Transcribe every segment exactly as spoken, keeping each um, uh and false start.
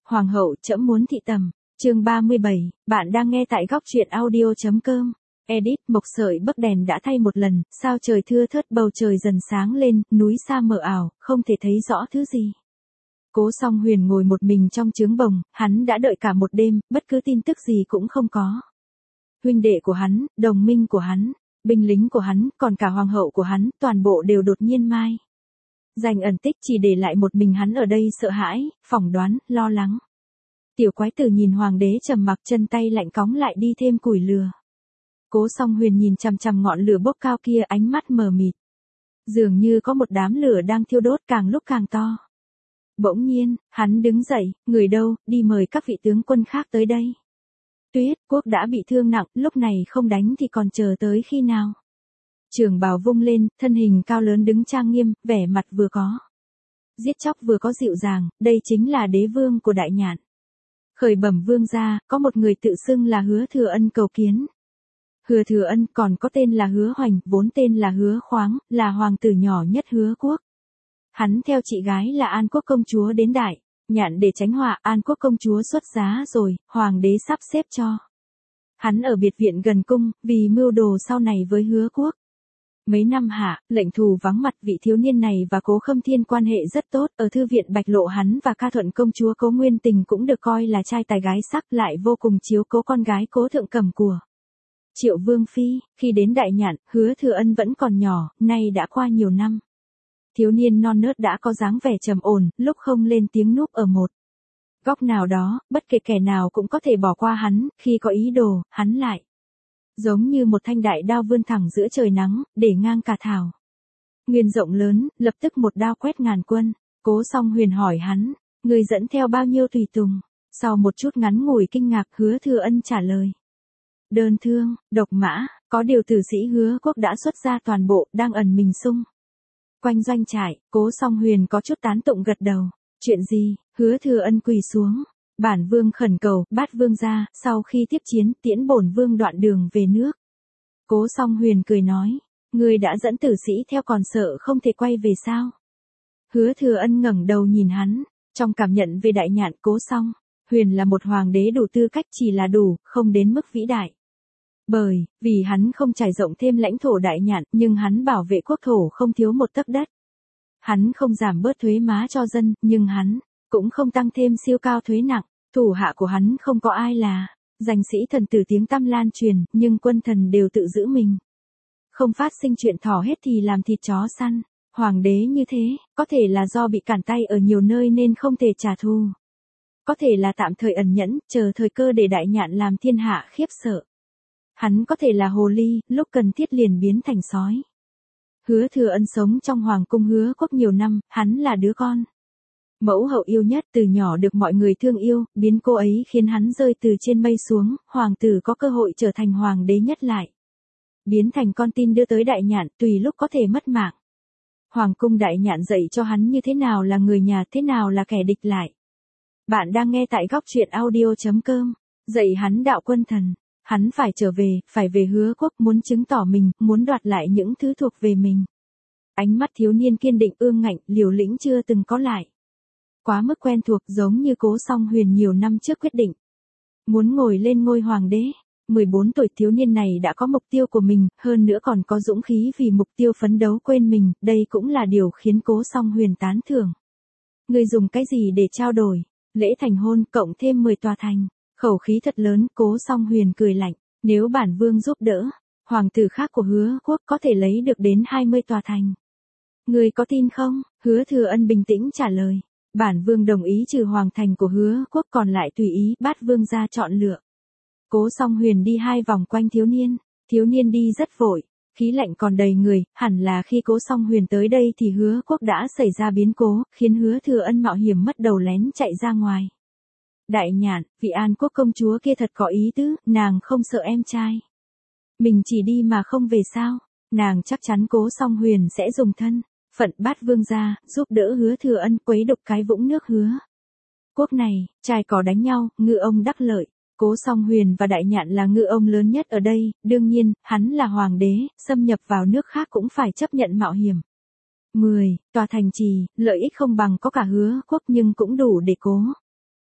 Hoàng hậu trẫm muốn thị tầm. Chương ba mươi bảy, bạn đang nghe tại góc truyện audio chấm com. Edit, mộc sợi bấc đèn đã thay một lần, sao trời thưa thớt, bầu trời dần sáng lên, núi xa mờ ảo, không thể thấy rõ thứ gì. Cố Song Huyền ngồi một mình trong trướng bồng, hắn đã đợi cả một đêm, bất cứ tin tức gì cũng không có. Huynh đệ của hắn, đồng minh của hắn, binh lính của hắn, còn cả hoàng hậu của hắn, toàn bộ đều đột nhiên mai danh ẩn tích, chỉ để lại một mình hắn ở đây sợ hãi, phỏng đoán, lo lắng. Tiểu quái tử nhìn hoàng đế trầm mặc, chân tay lạnh cóng lại đi thêm củi lửa. Cố Song Huyền nhìn chằm chằm ngọn lửa bốc cao kia, ánh mắt mờ mịt. Dường như có một đám lửa đang thiêu đốt càng lúc càng to. Bỗng nhiên, hắn đứng dậy, người đâu, đi mời các vị tướng quân khác tới đây. Tuyết Quốc đã bị thương nặng, lúc này không đánh thì còn chờ tới khi nào. Trường bào vung lên, thân hình cao lớn đứng trang nghiêm, vẻ mặt vừa có giết chóc vừa có dịu dàng, đây chính là đế vương của Đại Nhạn. Khởi bẩm vương gia, có một người tự xưng là Hứa Thừa Ân cầu kiến. Hứa Thừa Ân còn có tên là Hứa Hoành, vốn tên là Hứa Khoáng, là hoàng tử nhỏ nhất Hứa Quốc. Hắn theo chị gái là An Quốc công chúa đến Đại Nhạn để tránh họa, An Quốc công chúa xuất giá rồi, hoàng đế sắp xếp cho hắn ở biệt viện gần cung, vì mưu đồ sau này với Hứa Quốc. Mấy năm hạ, lệnh thù vắng mặt, vị thiếu niên này và Cố Khâm Thiên quan hệ rất tốt, ở thư viện Bạch Lộ hắn và Ca Thuận công chúa Cố Nguyên Tình cũng được coi là trai tài gái sắc, lại vô cùng chiếu cố con gái Cố Thượng Cẩm của Triệu Vương Phi. Khi đến Đại Nhạn, Hứa Thừa Ân vẫn còn nhỏ, nay đã qua nhiều năm. Thiếu niên non nớt đã có dáng vẻ trầm ổn, lúc không lên tiếng núp ở một góc nào đó, bất kể kẻ nào cũng có thể bỏ qua hắn, khi có ý đồ, hắn lại giống như một thanh đại đao vươn thẳng giữa trời nắng, để ngang cả thảo nguyên rộng lớn, lập tức một đao quét ngàn quân. Cố Song Huyền hỏi hắn, người dẫn theo bao nhiêu tùy tùng? Sau một chút ngắn ngủi kinh ngạc, Hứa Thừa Ân trả lời, đơn thương, độc mã, có điều tử sĩ Hứa Quốc đã xuất ra toàn bộ, đang ẩn mình xung quanh doanh trại. Cố Song Huyền có chút tán tụng gật đầu. Chuyện gì? Hứa Thừa Ân quỳ xuống, bản vương khẩn cầu, bát vương gia, sau khi tiếp chiến, tiễn bổn vương đoạn đường về nước. Cố Song Huyền cười nói, ngươi đã dẫn tử sĩ theo còn sợ không thể quay về sao? Hứa Thừa Ân ngẩng đầu nhìn hắn, trong cảm nhận về Đại Nhạn, Cố Song Huyền là một hoàng đế đủ tư cách, chỉ là đủ, không đến mức vĩ đại. Bởi vì hắn không trải rộng thêm lãnh thổ Đại Nhạn, nhưng hắn bảo vệ quốc thổ không thiếu một tấc đất. Hắn không giảm bớt thuế má cho dân, nhưng hắn cũng không tăng thêm siêu cao thuế nặng. Thủ hạ của hắn không có ai là danh sĩ thần tử tiếng tăm lan truyền, nhưng quân thần đều tự giữ mình. Không phát sinh chuyện thỏ hết thì làm thịt chó săn. Hoàng đế như thế, có thể là do bị cản tay ở nhiều nơi nên không thể trả thù. Có thể là tạm thời ẩn nhẫn, chờ thời cơ để Đại Nhạn làm thiên hạ khiếp sợ. Hắn có thể là hồ ly, lúc cần thiết liền biến thành sói. Hứa Thừa Ân sống trong hoàng cung Hứa Quốc nhiều năm, hắn là đứa con mẫu hậu yêu nhất, từ nhỏ được mọi người thương yêu, biến cô ấy khiến hắn rơi từ trên mây xuống, hoàng tử có cơ hội trở thành hoàng đế nhất lại. Biến thành con tin đưa tới Đại Nhạn, tùy lúc có thể mất mạng. Hoàng cung Đại Nhạn dạy cho hắn như thế nào là người nhà, thế nào là kẻ địch lại. Bạn đang nghe tại góc truyện audio chấm com, dạy hắn đạo quân thần. Hắn phải trở về, phải về Hứa Quốc, muốn chứng tỏ mình, muốn đoạt lại những thứ thuộc về mình. Ánh mắt thiếu niên kiên định, ương ngạnh, liều lĩnh chưa từng có lại. Quá mức quen thuộc, giống như Cố Song Huyền nhiều năm trước quyết định muốn ngồi lên ngôi hoàng đế. mười bốn tuổi thiếu niên này đã có mục tiêu của mình, hơn nữa còn có dũng khí vì mục tiêu phấn đấu quên mình, đây cũng là điều khiến Cố Song Huyền tán thưởng. Người dùng cái gì để trao đổi? Lễ thành hôn, cộng thêm mười tòa thành. Khẩu khí thật lớn. Cố Song Huyền cười lạnh, nếu bản vương giúp đỡ, hoàng tử khác của Hứa Quốc có thể lấy được đến hai mươi tòa thành. Người có tin không? Hứa Thừa Ân bình tĩnh trả lời, bản vương đồng ý trừ hoàng thành của Hứa Quốc, còn lại tùy ý bát vương gia chọn lựa. Cố Song Huyền đi hai vòng quanh thiếu niên, thiếu niên đi rất vội, khí lạnh còn đầy người, hẳn là khi Cố Song Huyền tới đây thì Hứa Quốc đã xảy ra biến cố, khiến Hứa Thừa Ân mạo hiểm mất đầu lén chạy ra ngoài. Đại Nhạn, vị An Quốc công chúa kia thật có ý tứ, nàng không sợ em trai mình chỉ đi mà không về sao? Nàng chắc chắn Cố Song Huyền sẽ dùng thân phận bát vương gia, giúp đỡ Hứa Thừa Ân quấy đục cái vũng nước Hứa Quốc này. Trai cỏ đánh nhau, ngư ông đắc lợi. Cố Song Huyền và Đại Nhạn là ngư ông lớn nhất ở đây, đương nhiên, hắn là hoàng đế, xâm nhập vào nước khác cũng phải chấp nhận mạo hiểm. mười tòa thành trì, lợi ích không bằng có cả Hứa Quốc nhưng cũng đủ để Cố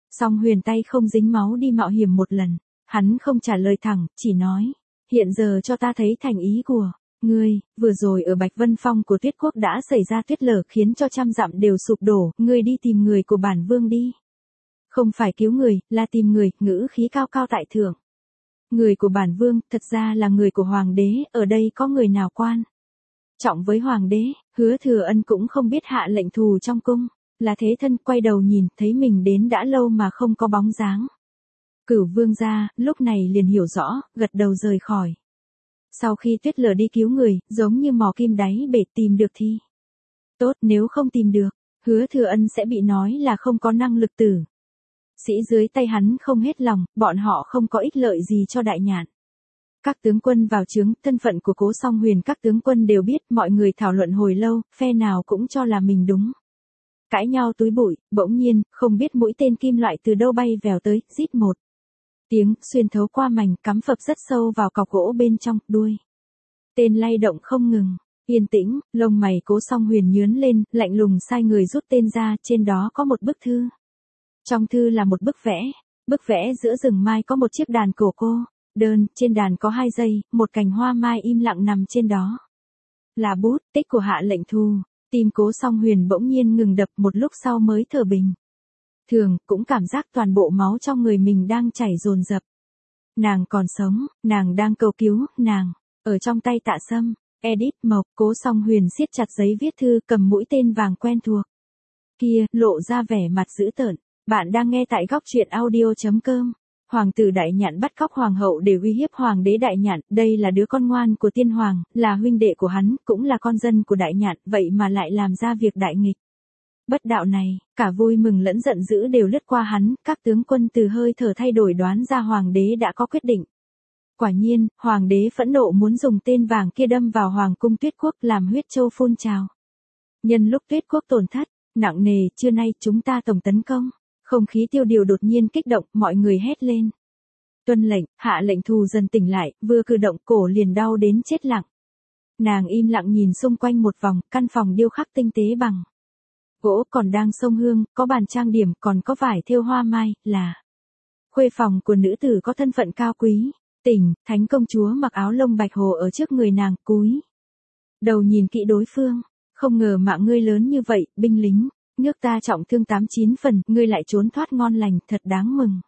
Song Huyền tay không dính máu đi mạo hiểm một lần, hắn không trả lời thẳng, chỉ nói, hiện giờ cho ta thấy thành ý của ngươi, vừa rồi ở Bạch Vân Phong của Tuyết Quốc đã xảy ra tuyết lở khiến cho trăm dặm đều sụp đổ, ngươi đi tìm người của bản vương đi. Không phải cứu người, là tìm người, ngữ khí cao cao tại thượng. Người của bản vương, thật ra là người của hoàng đế, ở đây có người nào quan trọng với hoàng đế, Hứa Thừa Ân cũng không biết hạ lệnh thù trong cung, là thế thân quay đầu nhìn, thấy mình đến đã lâu mà không có bóng dáng. Cửu vương gia, lúc này liền hiểu rõ, gật đầu rời khỏi. Sau khi tuyết lở đi cứu người, giống như mò kim đáy bể tìm được thì tốt, nếu không tìm được, Hứa Thừa Ân sẽ bị nói là không có năng lực tử. Sĩ dưới tay hắn không hết lòng, bọn họ không có ích lợi gì cho Đại Nhạn. Các tướng quân vào trướng, thân phận của Cố Song Huyền các tướng quân đều biết, mọi người thảo luận hồi lâu, phe nào cũng cho là mình đúng. Cãi nhau túi bụi, bỗng nhiên, không biết mũi tên kim loại từ đâu bay vèo tới, rít một tiếng, xuyên thấu qua mảnh, cắm phập rất sâu vào cọc gỗ bên trong, đuôi tên lay động không ngừng. Yên tĩnh, lông mày Cố Song Huyền nhướng lên, lạnh lùng sai người rút tên ra, trên đó có một bức thư. Trong thư là một bức vẽ, bức vẽ giữa rừng mai có một chiếc đàn cổ cô, đơn, trên đàn có hai dây, một cành hoa mai im lặng nằm trên đó. Là bút tích của hạ lệnh thù, tim Cố Song Huyền bỗng nhiên ngừng đập, một lúc sau mới thở bình thường, cũng cảm giác toàn bộ máu trong người mình đang chảy dồn dập. Nàng còn sống, nàng đang cầu cứu, nàng ở trong tay Tạ Sâm. Edit Mộc. Cố Song Huyền siết chặt giấy viết thư, cầm mũi tên vàng quen thuộc kia, lộ ra vẻ mặt dữ tợn. Bạn đang nghe tại góc truyện audio chấm com. Hoàng tử Đại Nhạn bắt cóc hoàng hậu để uy hiếp hoàng đế Đại Nhạn, đây là đứa con ngoan của tiên hoàng, là huynh đệ của hắn, cũng là con dân của Đại Nhạn, vậy mà lại làm ra việc đại nghịch bất đạo này, cả vui mừng lẫn giận dữ đều lướt qua hắn, các tướng quân từ hơi thở thay đổi đoán ra hoàng đế đã có quyết định. Quả nhiên, hoàng đế phẫn nộ muốn dùng tên vàng kia đâm vào hoàng cung Tuyết Quốc, làm huyết châu phun trào. Nhân lúc Tuyết Quốc tổn thất nặng nề, trưa nay chúng ta tổng tấn công. Không khí tiêu điều đột nhiên kích động, mọi người hét lên. Tuân lệnh, hạ lệnh thù dần tỉnh lại, vừa cử động cổ liền đau đến chết lặng. Nàng im lặng nhìn xung quanh một vòng, căn phòng điêu khắc tinh tế bằng gỗ, còn đang xông hương, có bàn trang điểm, còn có vải thêu hoa mai, là khuê phòng của nữ tử có thân phận cao quý. Tỉnh, thánh công chúa mặc áo lông bạch hồ ở trước người nàng, cúi đầu nhìn kỹ đối phương. Không ngờ mạng ngươi lớn như vậy, binh lính nước ta trọng thương tám chín phần, ngươi lại trốn thoát ngon lành, thật đáng mừng.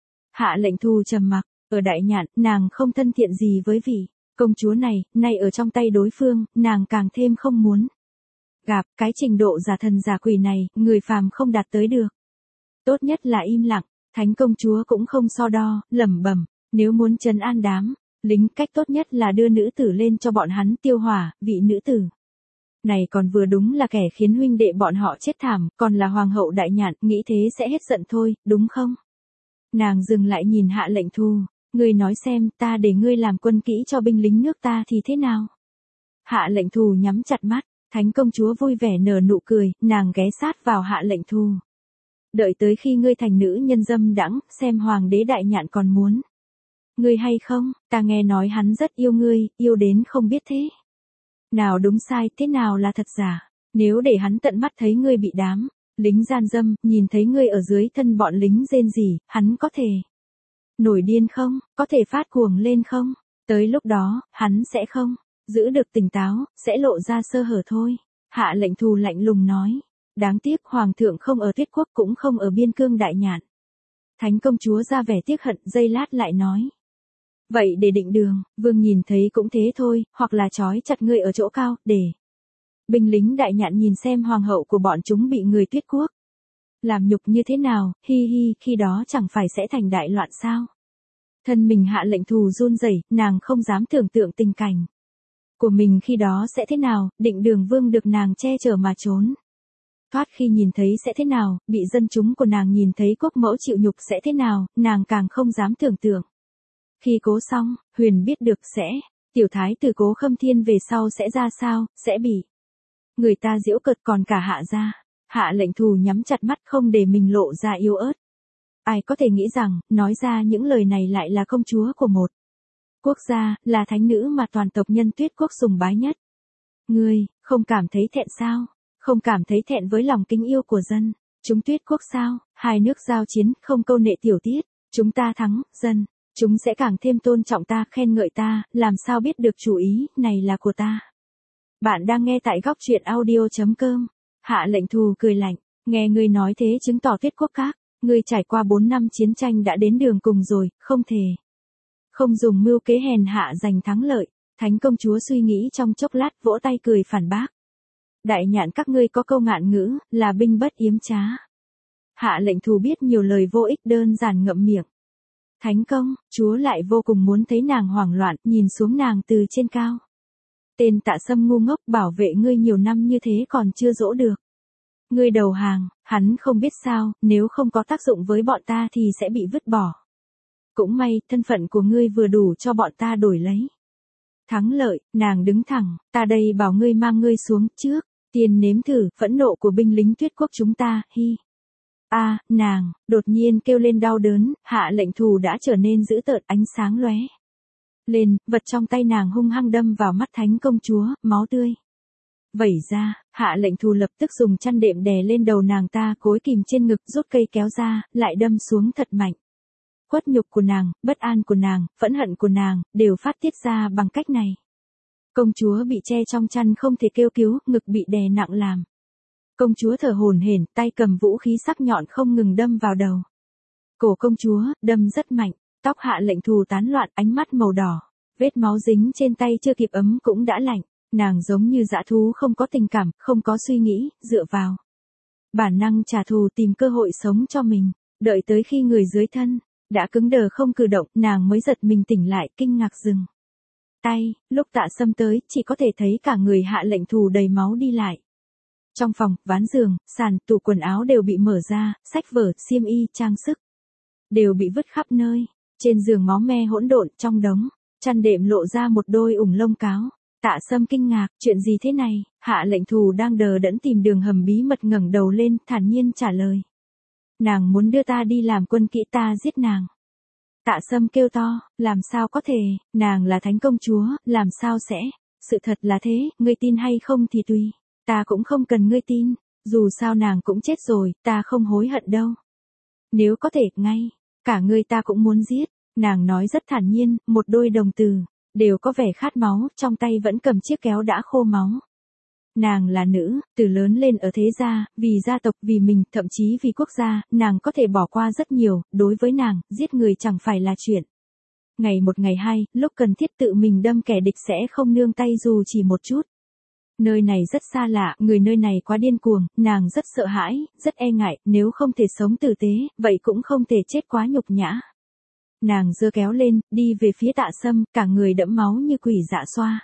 Hạ lệnh thù trầm mặc, ở Đại Nhạn, nàng không thân thiện gì với vị công chúa này, nay ở trong tay đối phương, nàng càng thêm không muốn gặp. Cái trình độ giả thần giả quỷ này, người phàm không đạt tới được. Tốt nhất là im lặng. Thánh công chúa cũng không so đo, lẩm bẩm, nếu muốn trấn an đám lính, cách tốt nhất là đưa nữ tử lên cho bọn hắn tiêu hỏa. Vị nữ tử này còn vừa đúng là kẻ khiến huynh đệ bọn họ chết thảm, còn là hoàng hậu Đại Nhạn, nghĩ thế sẽ hết giận thôi, đúng không? Nàng dừng lại nhìn hạ lệnh thù, ngươi nói xem, ta để ngươi làm quân kỹ cho binh lính nước ta thì thế nào? Hạ lệnh thù nhắm chặt mắt, thánh công chúa vui vẻ nở nụ cười, nàng ghé sát vào hạ lệnh thù. Đợi tới khi ngươi thành nữ nhân dâm đãng, xem hoàng đế Đại Nhạn còn muốn ngươi hay không, ta nghe nói hắn rất yêu ngươi, yêu đến không biết thế nào đúng sai, thế nào là thật giả. Nếu để hắn tận mắt thấy ngươi bị đám lính gian dâm, nhìn thấy ngươi ở dưới thân bọn lính rên rỉ, hắn có thể nổi điên không, có thể phát cuồng lên không? Tới lúc đó, hắn sẽ không giữ được tỉnh táo, sẽ lộ ra sơ hở thôi. Hạ lệnh thù lạnh lùng nói. Đáng tiếc hoàng thượng không ở Tuyết Quốc, cũng không ở biên cương Đại Nhạn. Thánh công chúa ra vẻ tiếc hận, giây lát lại nói. Vậy để định đường, vương nhìn thấy cũng thế thôi, hoặc là trói chặt ngươi ở chỗ cao, để binh lính Đại Nhạn nhìn xem hoàng hậu của bọn chúng bị người Tuyết Quốc làm nhục như thế nào, hi hi, khi đó chẳng phải sẽ thành đại loạn sao? Thân mình hạ lệnh thù run rẩy, nàng không dám tưởng tượng tình cảnh của mình khi đó sẽ thế nào. Định đường vương được nàng che chở mà trốn thoát khi nhìn thấy sẽ thế nào, bị dân chúng của nàng nhìn thấy quốc mẫu chịu nhục sẽ thế nào, nàng càng không dám tưởng tượng. Khi Cố Song Huyền biết được sẽ, tiểu thái tử Cố Khâm Thiên về sau sẽ ra sao, sẽ bị người ta giễu cợt, còn cả hạ gia. Hạ lệnh thù nhắm chặt mắt không để mình lộ ra yếu ớt. Ai có thể nghĩ rằng, nói ra những lời này lại là công chúa của một quốc gia, là thánh nữ mà toàn tộc nhân Tuyết Quốc sùng bái nhất. Ngươi, không cảm thấy thẹn sao? Không cảm thấy thẹn với lòng kính yêu của dân Chúng Tuyết quốc sao, hai nước giao chiến, không câu nệ tiểu tiết, chúng ta thắng, dân, chúng sẽ càng thêm tôn trọng ta, khen ngợi ta, làm sao biết được chủ ý, này là của ta. Bạn đang nghe tại góc truyện audio.com, Hạ Lệnh Thù cười lạnh, nghe ngươi nói thế chứng tỏ Tuyết quốc các, ngươi trải qua bốn năm chiến tranh đã đến đường cùng rồi, không thể. Không dùng mưu kế hèn hạ giành thắng lợi, Thánh công chúa suy nghĩ trong chốc lát vỗ tay cười phản bác. Đại nhạn các ngươi có câu ngạn ngữ, là binh bất yếm trá. Hạ Lệnh Thù biết nhiều lời vô ích đơn giản ngậm miệng. Thánh công, chúa lại vô cùng muốn thấy nàng hoảng loạn, nhìn xuống nàng từ trên cao. Tên Tạ Sâm ngu ngốc bảo vệ ngươi nhiều năm như thế còn chưa dỗ được. Ngươi đầu hàng, hắn không biết sao, nếu không có tác dụng với bọn ta thì sẽ bị vứt bỏ. Cũng may, thân phận của ngươi vừa đủ cho bọn ta đổi lấy. Thắng lợi, nàng đứng thẳng, ta đây bảo ngươi mang ngươi xuống trước, tiền nếm thử, phẫn nộ của binh lính Tuyết quốc chúng ta, hi. A, à, nàng, đột nhiên kêu lên đau đớn, Hạ Lệnh Thù đã trở nên dữ tợn, ánh sáng lóe lên, vật trong tay nàng hung hăng đâm vào mắt Thánh công chúa, máu tươi vẩy ra. Hạ Lệnh Thù lập tức dùng chăn đệm đè lên đầu nàng ta, gối kìm trên ngực, rút cây kéo ra, lại đâm xuống thật mạnh. Khuất nhục của nàng, bất an của nàng, phẫn hận của nàng, đều phát tiết ra bằng cách này. Công chúa bị che trong chăn không thể kêu cứu, ngực bị đè nặng làm. Công chúa thở hổn hển, tay cầm vũ khí sắc nhọn không ngừng đâm vào đầu. Cổ công chúa, đâm rất mạnh, tóc Hạ Lệnh Thù tán loạn, ánh mắt màu đỏ. Vết máu dính trên tay chưa kịp ấm cũng đã lạnh, nàng giống như dã thú không có tình cảm, không có suy nghĩ, dựa vào bản năng trả thù tìm cơ hội sống cho mình, đợi tới khi người dưới thân đã cứng đờ không cử động, nàng mới giật mình tỉnh lại, kinh ngạc dừng tay, lúc Tạ Sâm tới, chỉ có thể thấy cả người Hạ Lệnh Thù đầy máu đi lại. Trong phòng, ván giường, sàn, tủ quần áo đều bị mở ra, sách vở, xiêm y, trang sức đều bị vứt khắp nơi. Trên giường máu me hỗn độn, trong đống chăn đệm lộ ra một đôi ủng lông cáo. Tạ Sâm kinh ngạc, chuyện gì thế này? Hạ Lệnh Thù đang đờ đẫn tìm đường hầm bí mật ngẩng đầu lên, thản nhiên trả lời. Nàng muốn đưa ta đi làm quân kỹ, ta giết nàng. Tạ Sâm kêu to, làm sao có thể, nàng là Thánh công chúa, làm sao sẽ? Sự thật là thế, ngươi tin hay không thì tùy. Ta cũng không cần ngươi tin, dù sao nàng cũng chết rồi, ta không hối hận đâu. Nếu có thể, ngay, cả ngươi ta cũng muốn giết. Nàng nói rất thản nhiên, một đôi đồng từ đều có vẻ khát máu, trong tay vẫn cầm chiếc kéo đã khô máu. Nàng là nữ, từ lớn lên ở thế gia, vì gia tộc, vì mình, thậm chí vì quốc gia, nàng có thể bỏ qua rất nhiều, đối với nàng, giết người chẳng phải là chuyện. Ngày một ngày hai, lúc cần thiết tự mình đâm kẻ địch sẽ không nương tay dù chỉ một chút. Nơi này rất xa lạ, người nơi này quá điên cuồng, nàng rất sợ hãi, rất e ngại, nếu không thể sống tử tế, vậy cũng không thể chết quá nhục nhã. Nàng giơ kéo lên, đi về phía Tạ Sâm, cả người đẫm máu như quỷ dạ xoa.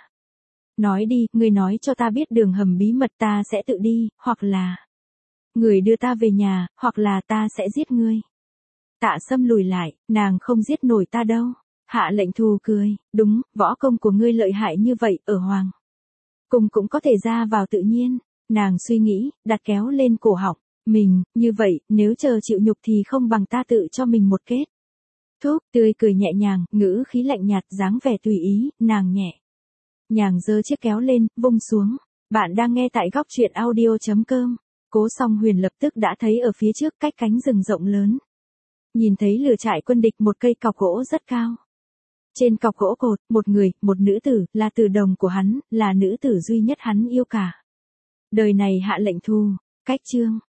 Nói đi, ngươi nói cho ta biết đường hầm bí mật, ta sẽ tự đi, hoặc là người đưa ta về nhà, hoặc là ta sẽ giết ngươi. Tạ Sâm lùi lại, nàng không giết nổi ta đâu. Hạ Lệnh Thù cười, đúng, võ công của ngươi lợi hại như vậy, ở Hoàng Cung cũng có thể ra vào tự nhiên. Nàng suy nghĩ, đặt kéo lên cổ họng mình, như vậy, nếu chờ chịu nhục thì không bằng ta tự cho mình một kết thúc. Tươi cười nhẹ nhàng, ngữ khí lạnh nhạt, dáng vẻ tùy ý, nàng nhẹ nhàng giơ chiếc kéo lên, vung xuống. Bạn đang nghe tại góc truyện audio.com. Cố Song Huyền lập tức đã thấy ở phía trước, cách cánh rừng rộng lớn, nhìn thấy lửa trại quân địch, một cây cọc gỗ rất cao. Trên cọc gỗ cột, một người, một nữ tử, là tử đồng của hắn, là nữ tử duy nhất hắn yêu cả đời này. Hạ Lệnh Thù, cách chương